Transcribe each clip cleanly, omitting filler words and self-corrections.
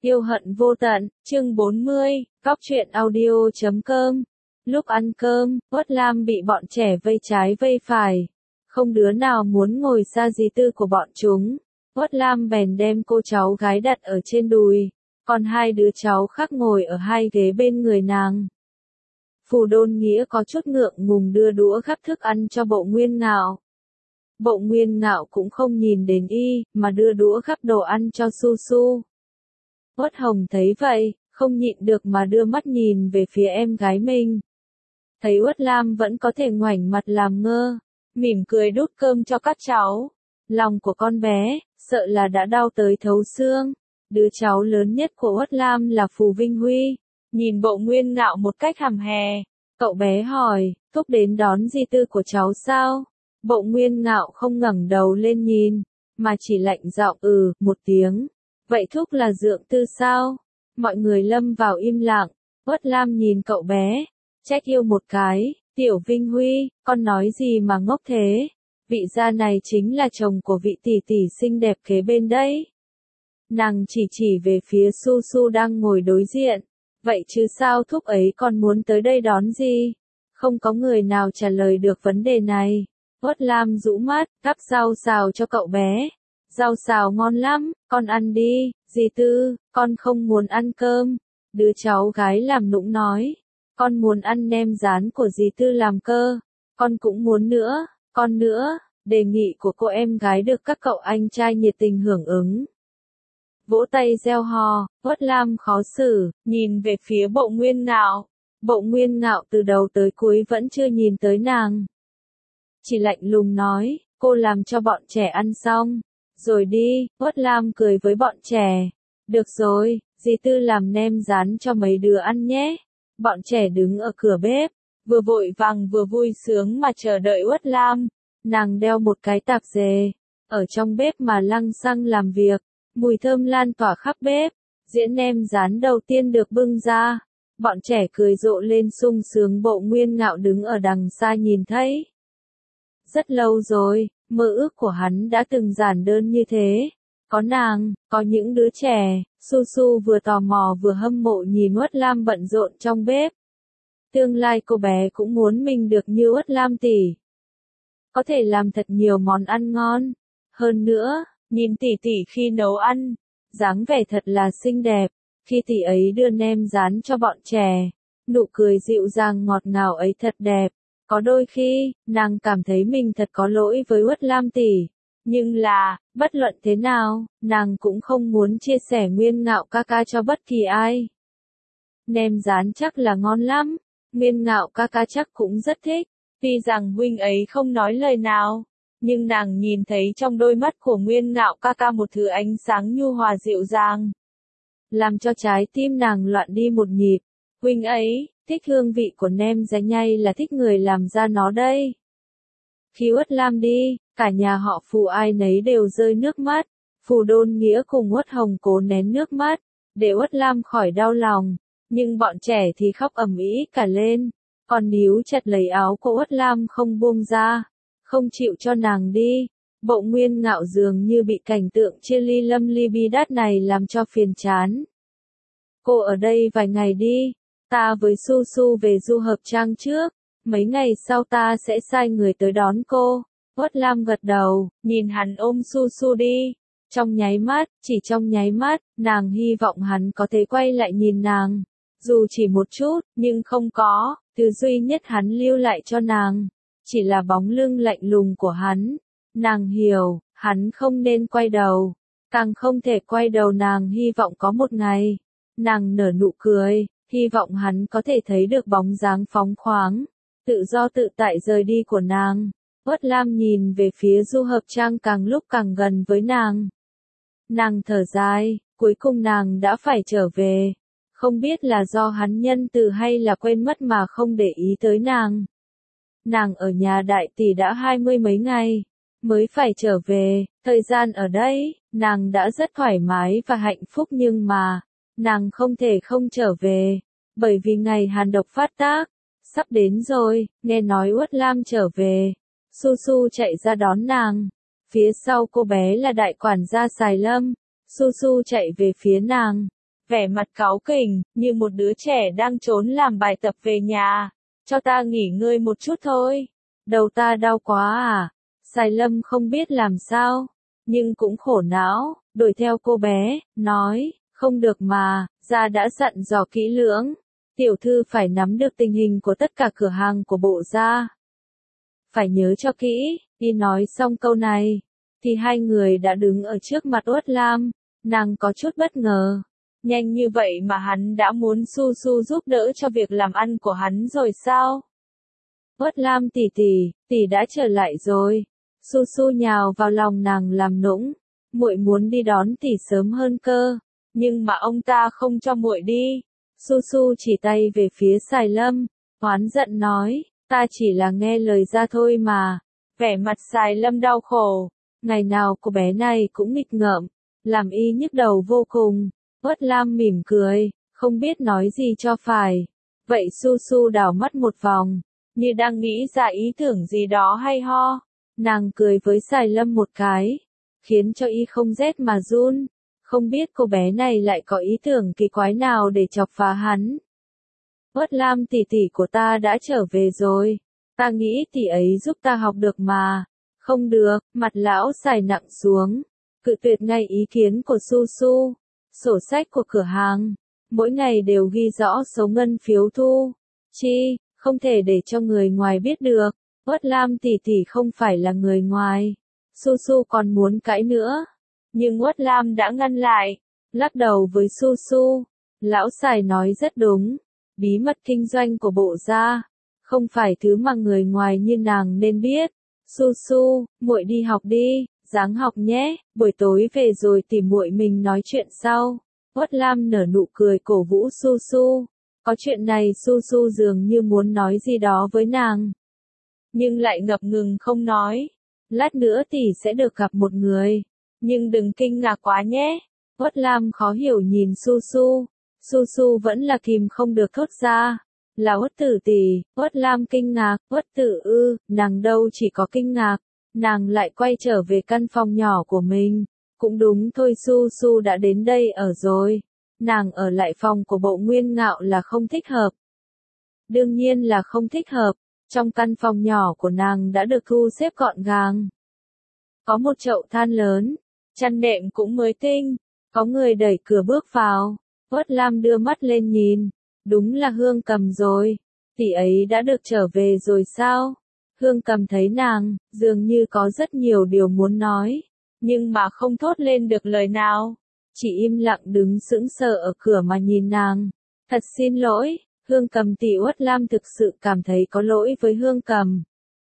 Yêu hận vô tận, chương 40, góc truyện audio.com. Lúc ăn cơm, Uất Lam bị bọn trẻ vây trái vây phải. Không đứa nào muốn ngồi xa dí tư của bọn chúng. Uất Lam bèn đem cô cháu gái đặt ở trên đùi, còn hai đứa cháu khác ngồi ở hai ghế bên người nàng. Phù Đôn Nghĩa có chút ngượng ngùng đưa đũa gắp thức ăn cho Bộ Nguyên Ngạo. Bộ Nguyên Ngạo cũng không nhìn đến y, mà đưa đũa gắp đồ ăn cho Su Su. Uất Hồng thấy vậy, không nhịn được mà đưa mắt nhìn về phía em gái mình. Thấy Uất Lam vẫn có thể ngoảnh mặt làm ngơ, mỉm cười đút cơm cho các cháu. Lòng của con bé, sợ là đã đau tới thấu xương. Đứa cháu lớn nhất của Uất Lam là Phù Vinh Huy, nhìn Bộ Nguyên Ngạo một cách hằm hè. Cậu bé hỏi, thúc đến đón di tư của cháu sao? Bộ Nguyên Ngạo không ngẩng đầu lên nhìn, mà chỉ lạnh giọng một tiếng. Vậy thúc là dượng tư sao? Mọi người lâm vào im lặng. Uất Lam nhìn cậu bé, trách yêu một cái. Tiểu Vinh Huy, con nói gì mà ngốc thế? Vị gia này chính là chồng của vị tỷ tỷ xinh đẹp kế bên đấy. Nàng chỉ về phía Su Su đang ngồi đối diện. Vậy chứ sao thúc ấy còn muốn tới đây đón gì? Không có người nào trả lời được vấn đề này. Uất Lam rũ mắt, gắp rau xào cho cậu bé. Rau xào ngon lắm, con ăn đi. Dì Tư, con không muốn ăn cơm. Đứa cháu gái làm nũng nói. Con muốn ăn nem rán của dì Tư làm cơ. Con cũng muốn nữa, con nữa. Đề nghị của cô em gái được các cậu anh trai nhiệt tình hưởng ứng. Vỗ tay reo hò. Uất Lam khó xử, nhìn về phía Bộ Nguyên Ngạo. Bộ Nguyên Ngạo từ đầu tới cuối vẫn chưa nhìn tới nàng. Chỉ lạnh lùng nói, cô làm cho bọn trẻ ăn xong, rồi đi. Uất Lam cười với bọn trẻ. Được rồi, dì Tư làm nem rán cho mấy đứa ăn nhé. Bọn trẻ đứng ở cửa bếp, vừa vội vàng vừa vui sướng mà chờ đợi Uất Lam. Nàng đeo một cái tạp dề, ở trong bếp mà lăng xăng làm việc. Mùi thơm lan tỏa khắp bếp. Dĩa nem rán đầu tiên được bưng ra. Bọn trẻ cười rộ lên sung sướng. Bộ Nguyên Ngạo đứng ở đằng xa nhìn thấy. Rất lâu rồi, mơ ước của hắn đã từng giản đơn như thế. Có nàng, có những đứa trẻ. Su Su vừa tò mò vừa hâm mộ nhìn Uất Lam bận rộn trong bếp. Tương lai cô bé cũng muốn mình được như Uất Lam tỷ. Có thể làm thật nhiều món ăn ngon. Hơn nữa, nhìn tỷ tỷ khi nấu ăn, dáng vẻ thật là xinh đẹp. Khi tỷ ấy đưa nem rán cho bọn trẻ, nụ cười dịu dàng ngọt ngào ấy thật đẹp. Có đôi khi, nàng cảm thấy mình thật có lỗi với Uất Lam tỷ. Nhưng là, bất luận thế nào, nàng cũng không muốn chia sẻ Nguyên Ngạo ca ca cho bất kỳ ai. Nem rán chắc là ngon lắm, Nguyên Ngạo ca ca chắc cũng rất thích. Tuy rằng huynh ấy không nói lời nào, nhưng nàng nhìn thấy trong đôi mắt của Nguyên Ngạo ca ca một thứ ánh sáng nhu hòa dịu dàng, làm cho trái tim nàng loạn đi một nhịp. Huynh ấy thích hương vị của nem rán hay là thích người làm ra nó đây? Khi Uất Lam đi, cả nhà họ Phù ai nấy đều rơi nước mắt. Phù Đôn Nghĩa cùng Uất Hồng cố nén nước mắt, để Uất Lam khỏi đau lòng. Nhưng bọn trẻ thì khóc ầm ĩ cả lên, còn níu chặt lấy áo của Uất Lam không buông ra, không chịu cho nàng đi. Bộ Nguyên Ngạo dường như bị cảnh tượng chia ly lâm ly bi đát này làm cho phiền chán. Cô ở đây vài ngày đi, ta với Su Su về Du Hợp Trang trước, mấy ngày sau ta sẽ sai người tới đón cô. Uất Lam gật đầu, nhìn hắn ôm Su Su đi. Trong nháy mắt, chỉ trong nháy mắt, nàng hy vọng hắn có thể quay lại nhìn nàng. Dù chỉ một chút, nhưng không có, thứ duy nhất hắn lưu lại cho nàng, chỉ là bóng lưng lạnh lùng của hắn. Nàng hiểu, hắn không nên quay đầu, càng không thể quay đầu. Nàng hy vọng có một ngày, nàng nở nụ cười, hy vọng hắn có thể thấy được bóng dáng phóng khoáng, tự do tự tại rời đi của nàng. Uất Lam nhìn về phía Du Hợp Trang càng lúc càng gần với nàng. Nàng thở dài, cuối cùng nàng đã phải trở về. Không biết là do hắn nhân từ hay là quên mất mà không để ý tới nàng. Nàng ở nhà đại tỷ đã 20 mấy ngày, mới phải trở về. Thời gian ở đây, nàng đã rất thoải mái và hạnh phúc, nhưng mà, nàng không thể không trở về. Bởi vì ngày hàn độc phát tác, sắp đến rồi. Nghe nói Uất Lam trở về, Su Su chạy ra đón nàng. Phía sau cô bé là đại quản gia Sài Lâm. Su Su chạy về phía nàng, vẻ mặt cáu kỉnh, như một đứa trẻ đang trốn làm bài tập về nhà. Cho ta nghỉ ngơi một chút thôi. Đầu ta đau quá à? Sài Lâm không biết làm sao, nhưng cũng khổ não, đuổi theo cô bé, nói, không được mà, gia đã dặn dò kỹ lưỡng. Tiểu thư phải nắm được tình hình của tất cả cửa hàng của bộ gia. Phải nhớ cho kỹ, đi nói xong câu này, thì hai người đã đứng ở trước mặt Uất Lam, nàng có chút bất ngờ. Nhanh như vậy mà hắn đã muốn Su Su giúp đỡ cho việc làm ăn của hắn rồi sao? Uất Lam tỷ đã trở lại rồi. Su Su nhào vào lòng nàng làm nũng, muội muốn đi đón tỷ sớm hơn cơ, nhưng mà ông ta không cho muội đi. Su Su chỉ tay về phía Sài Lâm, oán giận nói, ta chỉ là nghe lời ra thôi mà. Vẻ mặt Sài Lâm đau khổ, ngày nào cô bé này cũng nghịch ngợm, làm y nhức đầu vô cùng. Uất Lam mỉm cười, không biết nói gì cho phải. Vậy Su Su đảo mắt một vòng, như đang nghĩ ra ý tưởng gì đó hay ho. Nàng cười với Sài Lâm một cái, khiến cho y không rét mà run. Không biết cô bé này lại có ý tưởng kỳ quái nào để chọc phá hắn. Uất Lam tỷ tỷ của ta đã trở về rồi. Ta nghĩ tỷ ấy giúp ta học được mà. Không được, mặt lão Sài nặng xuống, cự tuyệt ngay ý kiến của Su Su. Sổ sách của cửa hàng, mỗi ngày đều ghi rõ số ngân phiếu thu chi, không thể để cho người ngoài biết được. Uất Lam tỷ tỷ không phải là người ngoài. Su Su còn muốn cãi nữa, nhưng Uất Lam đã ngăn lại, lắc đầu với Su Su. Lão Sài nói rất đúng, bí mật kinh doanh của bộ gia, không phải thứ mà người ngoài như nàng nên biết. Su Su, muội đi học đi, ráng học nhé, buổi tối về rồi tìm muội mình nói chuyện sau. Uất Lam nở nụ cười cổ vũ Su Su. Có chuyện này Su Su dường như muốn nói gì đó với nàng, nhưng lại ngập ngừng không nói. Lát nữa tỷ sẽ được gặp một người, nhưng đừng kinh ngạc quá nhé. Uất Lam khó hiểu nhìn Su Su. Su Su vẫn là kìm không được thốt ra. Là Uất tử tỷ. Uất Lam kinh ngạc. Uất tử ư? Nàng đâu chỉ có kinh ngạc, nàng lại quay trở về căn phòng nhỏ của mình. Cũng đúng thôi, Su Su đã đến đây ở rồi. Nàng ở lại phòng của Bộ Nguyên Ngạo là không thích hợp. Đương nhiên là không thích hợp. Trong căn phòng nhỏ của nàng đã được thu xếp gọn gàng. Có một chậu than lớn, chăn đệm cũng mới tinh. Có người đẩy cửa bước vào. Uất Lam đưa mắt lên nhìn. Đúng là Hương Cầm rồi. Tỷ ấy đã được trở về rồi sao? Hương Cầm thấy nàng, dường như có rất nhiều điều muốn nói, nhưng mà không thốt lên được lời nào. Chỉ im lặng đứng sững sờ ở cửa mà nhìn nàng. Thật xin lỗi, Hương Cầm tỷ. Uất Lam thực sự cảm thấy có lỗi với Hương Cầm.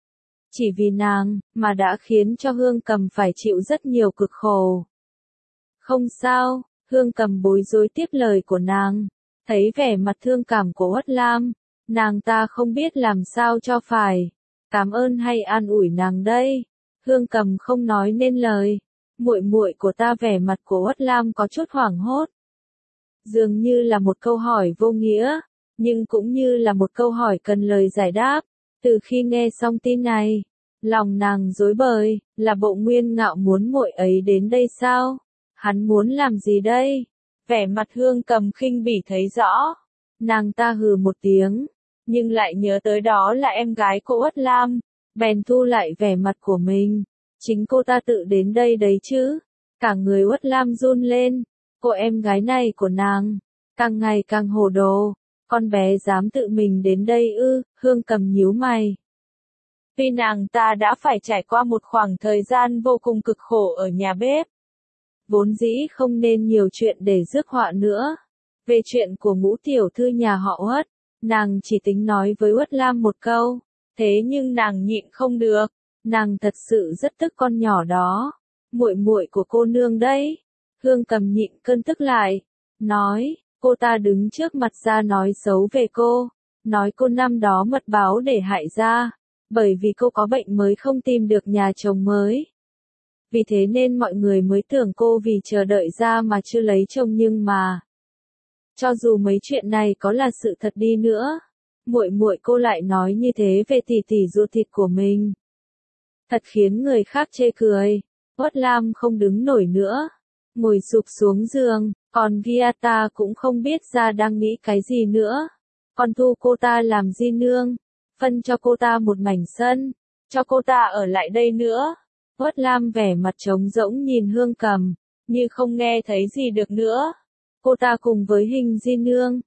Chỉ vì nàng, mà đã khiến cho Hương Cầm phải chịu rất nhiều cực khổ. Không sao, Hương Cầm bối rối tiếp lời của nàng. Thấy vẻ mặt thương cảm của Uất Lam, nàng ta không biết làm sao cho phải. Cảm ơn hay an ủi nàng đây? Hương Cầm không nói nên lời. Muội muội của ta. Vẻ mặt của Uất Lam có chút hoảng hốt. Dường như là một câu hỏi vô nghĩa, nhưng cũng như là một câu hỏi cần lời giải đáp. Từ khi nghe xong tin này, lòng nàng rối bời. Là Bộ Nguyên Ngạo muốn muội ấy đến đây sao? Hắn muốn làm gì đây? Vẻ mặt Hương Cầm khinh bỉ thấy rõ. Nàng ta hừ một tiếng, nhưng lại nhớ tới đó là em gái của Uất Lam, bèn thu lại vẻ mặt của mình. Chính cô ta tự đến đây đấy chứ? Cả người Uất Lam run lên. Cô em gái này của nàng, càng ngày càng hồ đồ. Con bé dám tự mình đến đây ư? Hương Cầm nhíu mày. Vì nàng ta đã phải trải qua một khoảng thời gian vô cùng cực khổ ở nhà bếp. Vốn dĩ không nên nhiều chuyện để rước họa nữa. Về chuyện của Ngũ tiểu thư nhà họ Uất, nàng chỉ tính nói với Uất Lam một câu. Thế nhưng nàng nhịn không được. Nàng thật sự rất tức con nhỏ đó. Muội muội của cô nương đấy. Hương Cầm nhịn cơn tức lại. Nói, cô ta đứng trước mặt ra nói xấu về cô. Nói cô năm đó mật báo để hại ra. Bởi vì cô có bệnh mới không tìm được nhà chồng mới. Vì thế nên mọi người mới tưởng cô vì chờ đợi ra mà chưa lấy chồng, nhưng mà cho dù mấy chuyện này có là sự thật đi nữa, muội muội cô lại nói như thế về tỷ tỷ ruột thịt của mình. Thật khiến người khác chê cười. Uất Lam không đứng nổi nữa, ngồi sụp xuống giường, Còn Gyata cũng không biết ra đang nghĩ cái gì nữa. Con thu cô ta làm di nương, phân cho cô ta một mảnh sân, cho cô ta ở lại đây nữa. Uất Lam vẻ mặt trống rỗng nhìn Hương Cầm, như không nghe thấy gì được nữa. Cô ta cùng với Hình di nương,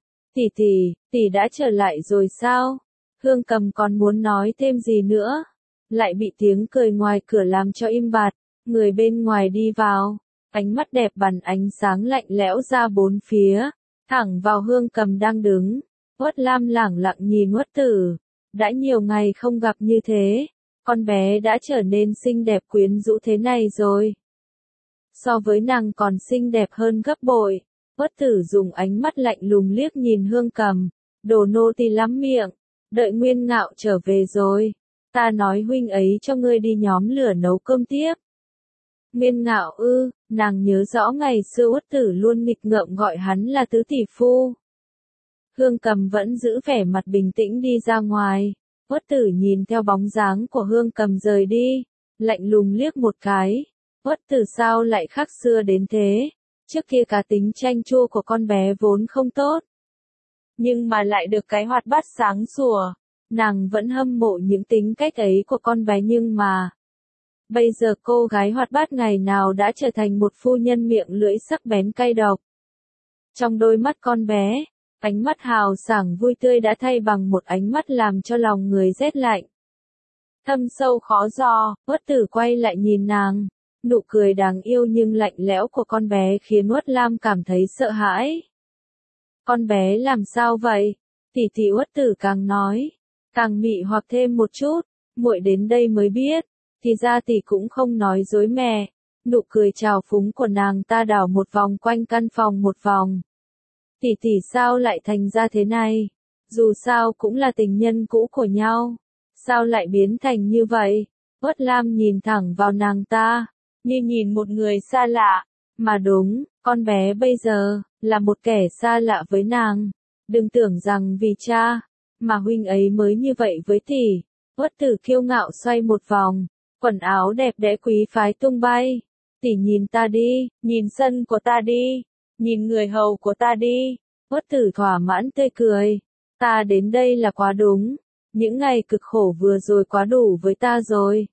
tỷ đã trở lại rồi sao? Hương Cầm còn muốn nói thêm gì nữa, lại bị tiếng cười ngoài cửa làm cho im bặt. Người bên ngoài đi vào, ánh mắt đẹp bắn ánh sáng lạnh lẽo ra bốn phía, thẳng vào Hương Cầm đang đứng. Uất Lam lẳng lặng nhìn Uất Tử, đã nhiều ngày không gặp như thế, con bé đã trở nên xinh đẹp quyến rũ thế này rồi. So với nàng còn xinh đẹp hơn gấp bội. Uất Tử dùng ánh mắt lạnh lùng liếc nhìn Hương Cầm, đồ nô tỳ lắm miệng, đợi Nguyên Ngạo trở về rồi, ta nói huynh ấy cho ngươi đi nhóm lửa nấu cơm tiếp. Nguyên Ngạo ư? Nàng nhớ rõ ngày xưa Uất Tử luôn nghịch ngợm gọi hắn là tứ tỷ phu. Hương Cầm vẫn giữ vẻ mặt bình tĩnh đi ra ngoài. Uất Tử nhìn theo bóng dáng của Hương Cầm rời đi, lạnh lùng liếc một cái. Uất Tử sao lại khác xưa đến thế? Trước kia cá tính chanh chua của con bé vốn không tốt, nhưng mà lại được cái hoạt bát sáng sủa. Nàng vẫn hâm mộ những tính cách ấy của con bé, nhưng mà bây giờ cô gái hoạt bát ngày nào đã trở thành một phu nhân miệng lưỡi sắc bén cay độc. Trong đôi mắt con bé, ánh mắt hào sảng vui tươi đã thay bằng một ánh mắt làm cho lòng người rét lạnh. Thâm sâu khó dò, Uất Tử quay lại nhìn nàng, nụ cười đáng yêu nhưng lạnh lẽo của con bé khiến Uất Lam cảm thấy sợ hãi. Con bé làm sao vậy? Tỷ Uất Tử càng nói, càng mị hoặc thêm một chút, muội đến đây mới biết, thì ra tỷ cũng không nói dối mẹ. Nụ cười trào phúng của nàng ta đảo một vòng quanh căn phòng một vòng. Tỷ sao lại thành ra thế này? Dù sao cũng là tình nhân cũ của nhau, sao lại biến thành như vậy? Uất Lam nhìn thẳng vào nàng ta, như nhìn một người xa lạ. Mà đúng, con bé bây giờ là một kẻ xa lạ với nàng. Đừng tưởng rằng vì cha mà huynh ấy mới như vậy với tỷ. Uất Tử kiêu ngạo xoay một vòng, quần áo đẹp đẽ quý phái tung bay. Tỷ nhìn ta đi, nhìn sân của ta đi, nhìn người hầu của ta đi. Uất Tử thỏa mãn tươi cười. Ta đến đây là quá đúng. Những ngày cực khổ vừa rồi quá đủ với ta rồi.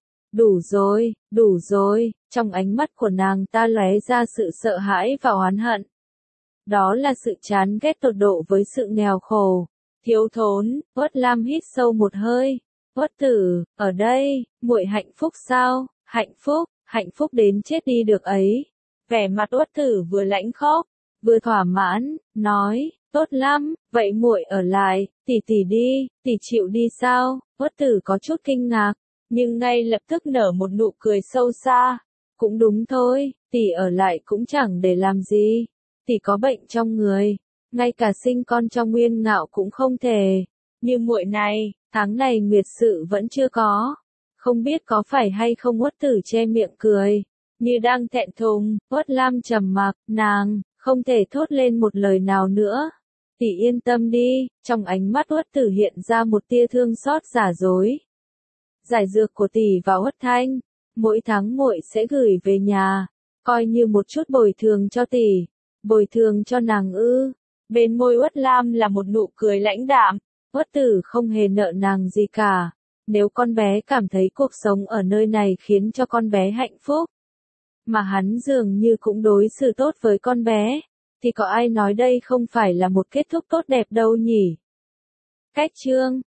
Đủ rồi. Trong ánh mắt của nàng ta lóe ra sự sợ hãi và oán hận. Đó là sự chán ghét tột độ với sự nghèo khổ, thiếu thốn. Uất Lam hít sâu một hơi. Uất Tử, ở đây, muội hạnh phúc sao? Hạnh phúc đến chết đi được ấy. Vẻ mặt Uất Tử vừa lãnh khóc, vừa thỏa mãn, nói, tốt lắm, vậy muội ở lại, tỷ đi, tỷ chịu đi sao? Uất Tử có chút kinh ngạc, nhưng ngay lập tức nở một nụ cười sâu xa. Cũng đúng thôi, tỷ ở lại cũng chẳng để làm gì. Tỷ có bệnh trong người, ngay cả sinh con trong Nguyên Ngạo cũng không thể. Như muội này, tháng này nguyệt sự vẫn chưa có. Không biết có phải hay không? Uất Tử che miệng cười, như đang thẹn thùng. Uất Lam trầm mặc, nàng không thể thốt lên một lời nào nữa. Tỷ yên tâm đi. Trong ánh mắt Uất Tử hiện ra một tia thương xót giả dối. Giải dược của tỷ và Uất Thanh, mỗi tháng muội sẽ gửi về nhà, coi như một chút bồi thường cho tỷ. Bồi thường cho nàng ư? Bên môi Uất Lam là một nụ cười lãnh đạm. Uất Tử không hề nợ nàng gì cả. Nếu con bé cảm thấy cuộc sống ở nơi này khiến cho con bé hạnh phúc, mà hắn dường như cũng đối xử tốt với con bé, thì có ai nói đây không phải là một kết thúc tốt đẹp đâu nhỉ? Cách chương